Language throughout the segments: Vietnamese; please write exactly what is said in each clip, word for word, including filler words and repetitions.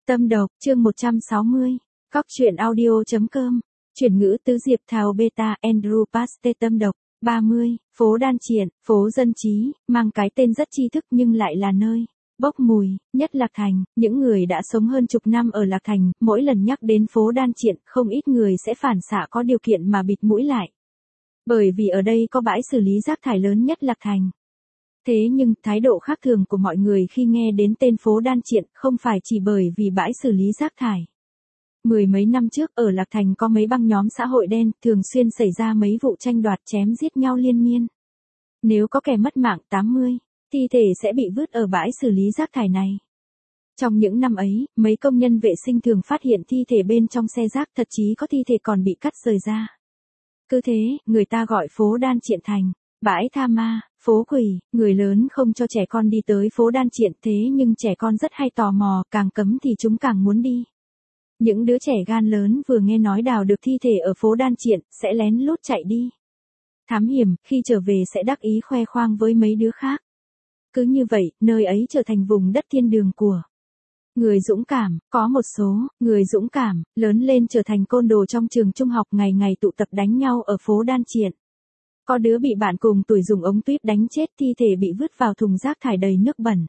Tâm độc, chương một trăm sáu mươi. Cóc truyện audio.com. Chuyển ngữ tứ diệp thảo beta Andrew Paste tâm độc. ba mươi. Phố Đan Triện, phố dân trí, mang cái tên rất tri thức nhưng lại là nơi bốc mùi, nhất Lạc Thành. Những người đã sống hơn chục năm ở Lạc Thành, mỗi lần nhắc đến phố Đan Triện, không ít người sẽ phản xạ có điều kiện mà bịt mũi lại. Bởi vì ở đây có bãi xử lý rác thải lớn nhất Lạc Thành. Thế nhưng, thái độ khác thường của mọi người khi nghe đến tên phố Đan Triện không phải chỉ bởi vì bãi xử lý rác thải. Mười mấy năm trước ở Lạc Thành có mấy băng nhóm xã hội đen thường xuyên xảy ra mấy vụ tranh đoạt chém giết nhau liên miên. Nếu có kẻ mất mạng tám mươi, thi thể sẽ bị vứt ở bãi xử lý rác thải này. Trong những năm ấy, mấy công nhân vệ sinh thường phát hiện thi thể bên trong xe rác, thậm chí có thi thể còn bị cắt rời ra. Cứ thế, người ta gọi phố Đan Triện thành bãi tha ma, phố quỷ. Người lớn không cho trẻ con đi tới phố Đan Triện, thế nhưng trẻ con rất hay tò mò, càng cấm thì chúng càng muốn đi. Những đứa trẻ gan lớn vừa nghe nói đào được thi thể ở phố Đan Triện, sẽ lén lút chạy đi. Thám hiểm, khi trở về sẽ đắc ý khoe khoang với mấy đứa khác. Cứ như vậy, nơi ấy trở thành vùng đất thiên đường của người dũng cảm. Có một số người dũng cảm lớn lên trở thành côn đồ trong trường trung học, ngày ngày tụ tập đánh nhau ở phố Đan Triện. Có đứa bị bạn cùng tuổi dùng ống tuyếp đánh chết, thi thể bị vứt vào thùng rác thải đầy nước bẩn.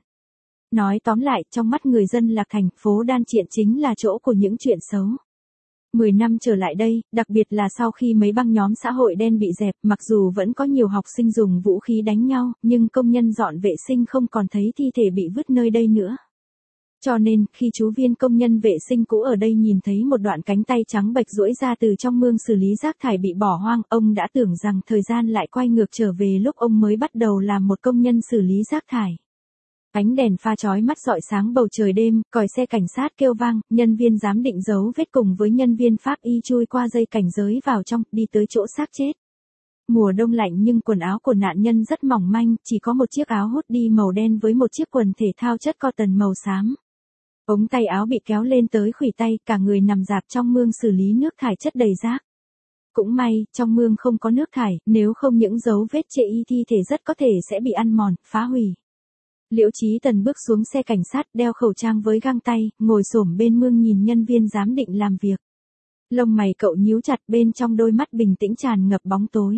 Nói tóm lại, trong mắt người dân Lạc Thành, phố Đan Triện chính là chỗ của những chuyện xấu. Mười năm trở lại đây, đặc biệt là sau khi mấy băng nhóm xã hội đen bị dẹp, mặc dù vẫn có nhiều học sinh dùng vũ khí đánh nhau, nhưng công nhân dọn vệ sinh không còn thấy thi thể bị vứt nơi đây nữa. Cho nên, khi chú viên công nhân vệ sinh cũ ở đây nhìn thấy một đoạn cánh tay trắng bệch duỗi ra từ trong mương xử lý rác thải bị bỏ hoang, ông đã tưởng rằng thời gian lại quay ngược trở về lúc ông mới bắt đầu làm một công nhân xử lý rác thải. Ánh đèn pha chói mắt rọi sáng bầu trời đêm, còi xe cảnh sát kêu vang, nhân viên giám định dấu vết cùng với nhân viên pháp y chui qua dây cảnh giới vào trong, đi tới chỗ xác chết. Mùa đông lạnh nhưng quần áo của nạn nhân rất mỏng manh, chỉ có một chiếc áo hoodie màu đen với một chiếc quần thể thao chất cotton màu xám. Ống tay áo bị kéo lên tới khuỷu tay, cả người nằm rạp trong mương xử lý nước thải chất đầy rác. Cũng may, trong mương không có nước thải, nếu không những dấu vết chê y thi thể rất có thể sẽ bị ăn mòn, phá hủy. Liễu Chí Tần bước xuống xe cảnh sát, đeo khẩu trang với găng tay, ngồi xổm bên mương nhìn nhân viên giám định làm việc. Lông mày cậu nhíu chặt, bên trong đôi mắt bình tĩnh tràn ngập bóng tối.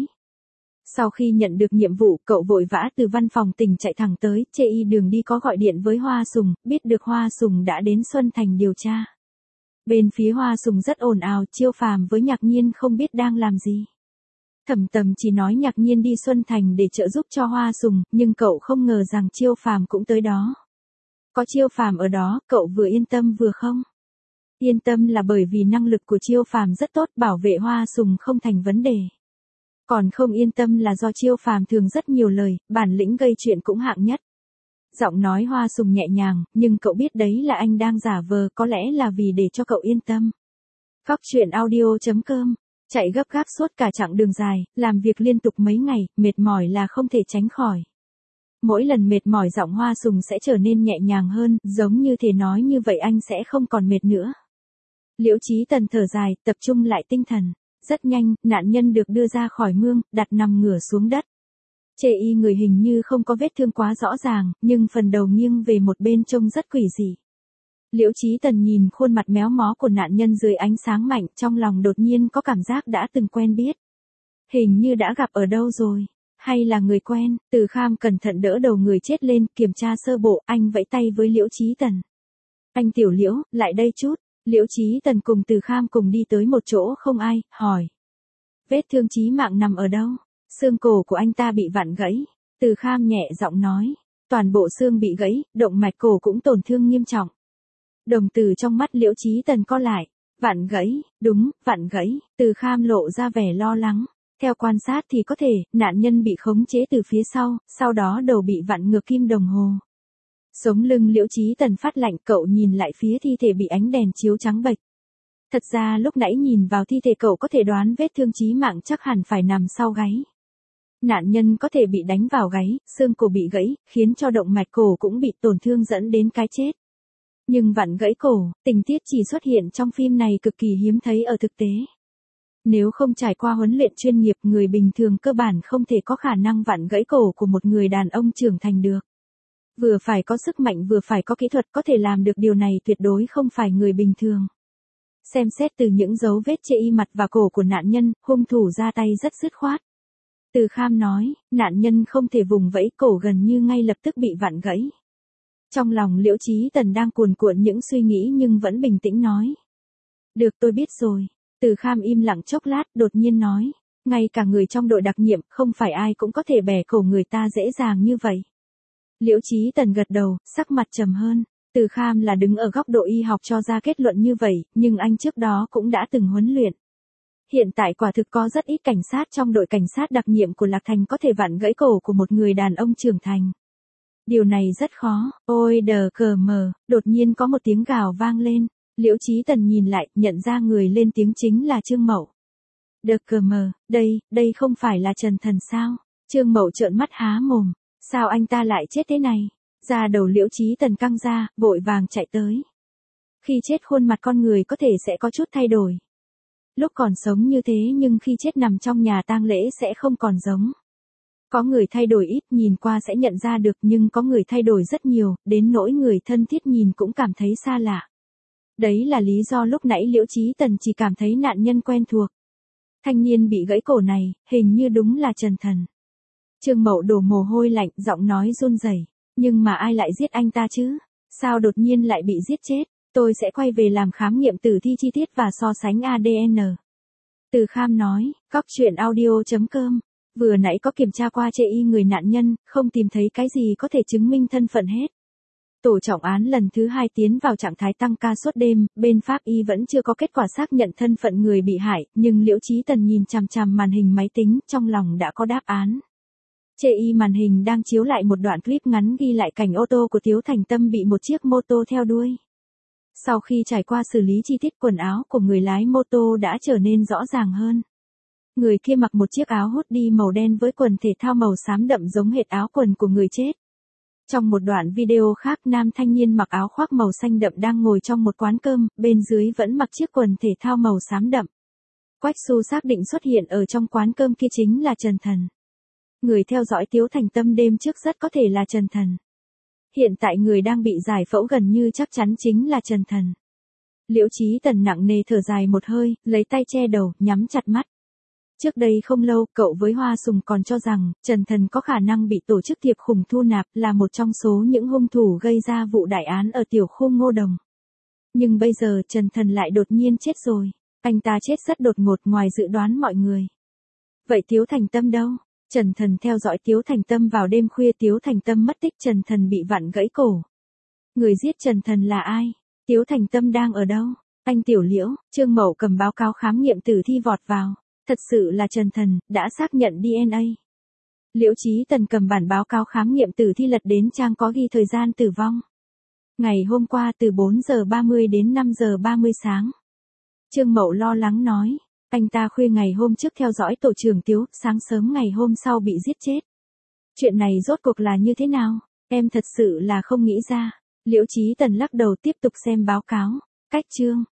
Sau khi nhận được nhiệm vụ, cậu vội vã từ văn phòng tỉnh chạy thẳng tới, chê y đường đi có gọi điện với Hoa Sùng, biết được Hoa Sùng đã đến Xuân Thành điều tra. Bên phía Hoa Sùng rất ồn ào, Chiêu Phàm với Nhạc Nhiên không biết đang làm gì. Thẩm Tầm chỉ nói Nhạc Nhiên đi Xuân Thành để trợ giúp cho Hoa Sùng, nhưng cậu không ngờ rằng Chiêu Phàm cũng tới đó. Có Chiêu Phàm ở đó, cậu vừa yên tâm vừa không yên tâm là bởi vì năng lực của Chiêu Phàm rất tốt, bảo vệ Hoa Sùng không thành vấn đề. Còn không yên tâm là do Chiêu Phàm thường rất nhiều lời, bản lĩnh gây chuyện cũng hạng nhất. Giọng nói Hoa Sùng nhẹ nhàng, nhưng cậu biết đấy là anh đang giả vờ, có lẽ là vì để cho cậu yên tâm. Cóc truyện audio.com. Chạy gấp gáp suốt cả chặng đường dài, làm việc liên tục mấy ngày, mệt mỏi là không thể tránh khỏi. Mỗi lần mệt mỏi giọng Hoa Sùng sẽ trở nên nhẹ nhàng hơn, giống như thể nói như vậy anh sẽ không còn mệt nữa. Liễu Chí Tần thở dài, tập trung lại tinh thần. Rất nhanh, nạn nhân được đưa ra khỏi mương, đặt nằm ngửa xuống đất. Chê y người hình như không có vết thương quá rõ ràng, nhưng phần đầu nghiêng về một bên trông rất quỷ dị. Liễu Chí Tần nhìn khuôn mặt méo mó của nạn nhân dưới ánh sáng mạnh, trong lòng đột nhiên có cảm giác đã từng quen biết. Hình như đã gặp ở đâu rồi, hay là người quen. Từ Kham cẩn thận đỡ đầu người chết lên, kiểm tra sơ bộ, anh vẫy tay với Liễu Chí Tần. Anh Tiểu Liễu, lại đây chút. Liễu Chí Tần cùng Từ Kham cùng đi tới một chỗ không ai, hỏi. Vết thương chí mạng nằm ở đâu? Xương cổ của anh ta bị vặn gãy. Từ Kham nhẹ giọng nói. Toàn bộ xương bị gãy, động mạch cổ cũng tổn thương nghiêm trọng. Đồng tử trong mắt Liễu Chí Tần co lại. Vặn gãy, đúng, vặn gãy. Từ Kham lộ ra vẻ lo lắng. Theo quan sát thì có thể, nạn nhân bị khống chế từ phía sau, sau đó đầu bị vặn ngược kim đồng hồ. Sống lưng Liễu Chí Tần phát lạnh, cậu nhìn lại phía thi thể bị ánh đèn chiếu trắng bệch. Thật ra lúc nãy nhìn vào thi thể cậu có thể đoán vết thương chí mạng chắc hẳn phải nằm sau gáy. Nạn nhân có thể bị đánh vào gáy, xương cổ bị gãy, khiến cho động mạch cổ cũng bị tổn thương dẫn đến cái chết. Nhưng vặn gãy cổ, tình tiết chỉ xuất hiện trong phim này cực kỳ hiếm thấy ở thực tế. Nếu không trải qua huấn luyện chuyên nghiệp, người bình thường cơ bản không thể có khả năng vặn gãy cổ của một người đàn ông trưởng thành được. Vừa phải có sức mạnh vừa phải có kỹ thuật, có thể làm được điều này tuyệt đối không phải người bình thường. Xem xét từ những dấu vết chê y mặt và cổ của nạn nhân, hung thủ ra tay rất dứt khoát. Từ Kham nói, nạn nhân không thể vùng vẫy, cổ gần như ngay lập tức bị vặn gãy. Trong lòng Liễu Chí Tần đang cuồn cuộn những suy nghĩ nhưng vẫn bình tĩnh nói. Được, tôi biết rồi. Từ Kham im lặng chốc lát, đột nhiên nói. Ngay cả người trong đội đặc nhiệm, không phải ai cũng có thể bẻ cổ người ta dễ dàng như vậy. Liễu Chí Tần gật đầu, sắc mặt trầm hơn. Từ Kham là đứng ở góc độ y học cho ra kết luận như vậy, nhưng anh trước đó cũng đã từng huấn luyện. Hiện tại quả thực có rất ít cảnh sát trong đội cảnh sát đặc nhiệm của Lạc Thành có thể vặn gãy cổ của một người đàn ông trưởng thành. Điều này rất khó. Ôi đờ cờ mờ, đột nhiên có một tiếng gào vang lên. Liễu Chí Tần nhìn lại, nhận ra người lên tiếng chính là Trương Mậu. Đờ cờ mờ, đây, đây không phải là Trần Thần sao? Trương Mậu trợn mắt há mồm. Sao anh ta lại chết thế này? Da đầu Liễu Chí Tần căng ra, vội vàng chạy tới. Khi chết khuôn mặt con người có thể sẽ có chút thay đổi. Lúc còn sống như thế nhưng khi chết nằm trong nhà tang lễ sẽ không còn giống. Có người thay đổi ít nhìn qua sẽ nhận ra được nhưng có người thay đổi rất nhiều, đến nỗi người thân thiết nhìn cũng cảm thấy xa lạ. Đấy là lý do lúc nãy Liễu Chí Tần chỉ cảm thấy nạn nhân quen thuộc. Thanh niên bị gãy cổ này, hình như đúng là Trần Thần. Trương Mậu đổ mồ hôi lạnh, giọng nói run rẩy. Nhưng mà ai lại giết anh ta chứ? Sao đột nhiên lại bị giết chết? Tôi sẽ quay về làm khám nghiệm tử thi chi tiết và so sánh a đê en. Từ Kham nói, cóc truyện audio chấm com. Vừa nãy có kiểm tra qua chê y người nạn nhân, không tìm thấy cái gì có thể chứng minh thân phận hết. Tổ trọng án lần thứ hai tiến vào trạng thái tăng ca suốt đêm, bên pháp y vẫn chưa có kết quả xác nhận thân phận người bị hại, nhưng Liễu Chí Tần nhìn chằm chằm màn hình máy tính, trong lòng đã có đáp án. Chê y màn hình đang chiếu lại một đoạn clip ngắn ghi lại cảnh ô tô của Tiếu Thành Tâm bị một chiếc mô tô theo đuôi. Sau khi trải qua xử lý chi tiết, quần áo của người lái mô tô đã trở nên rõ ràng hơn. Người kia mặc một chiếc áo hoodie màu đen với quần thể thao màu xám đậm giống hệt áo quần của người chết. Trong một đoạn video khác, nam thanh niên mặc áo khoác màu xanh đậm đang ngồi trong một quán cơm, bên dưới vẫn mặc chiếc quần thể thao màu xám đậm. Quách Xu xác định xuất hiện ở trong quán cơm kia chính là Trần Thần. Người theo dõi Tiếu Thành Tâm đêm trước rất có thể là Trần Thần. Hiện tại người đang bị giải phẫu gần như chắc chắn chính là Trần Thần. Liễu Chí Tần nặng nề thở dài một hơi, lấy tay che đầu, nhắm chặt mắt. Trước đây không lâu, cậu với Hoa Sùng còn cho rằng, Trần Thần có khả năng bị tổ chức thiệp khủng thu nạp, là một trong số những hung thủ gây ra vụ đại án ở tiểu khu Ngô Đồng. Nhưng bây giờ Trần Thần lại đột nhiên chết rồi. Anh ta chết rất đột ngột ngoài dự đoán mọi người. Vậy Tiếu Thành Tâm đâu? Trần Thần theo dõi Tiếu Thành Tâm vào đêm khuya, Tiếu Thành Tâm mất tích, Trần Thần bị vặn gãy cổ. Người giết Trần Thần là ai? Tiếu Thành Tâm đang ở đâu? Anh Tiểu Liễu, Trương Mậu cầm báo cáo khám nghiệm tử thi vọt vào. Thật sự là Trần Thần, đã xác nhận đê en a. Liễu Chí Tần cầm bản báo cáo khám nghiệm tử thi lật đến trang có ghi thời gian tử vong. Ngày hôm qua từ bốn giờ ba mươi đến năm giờ ba mươi sáng. Trương Mậu lo lắng nói. Anh ta khuya ngày hôm trước theo dõi tổ trưởng Tiếu, sáng sớm ngày hôm sau bị giết chết. Chuyện này rốt cuộc là như thế nào? Em thật sự là không nghĩ ra. Liễu Chí Tần lắc đầu tiếp tục xem báo cáo. Cách chương.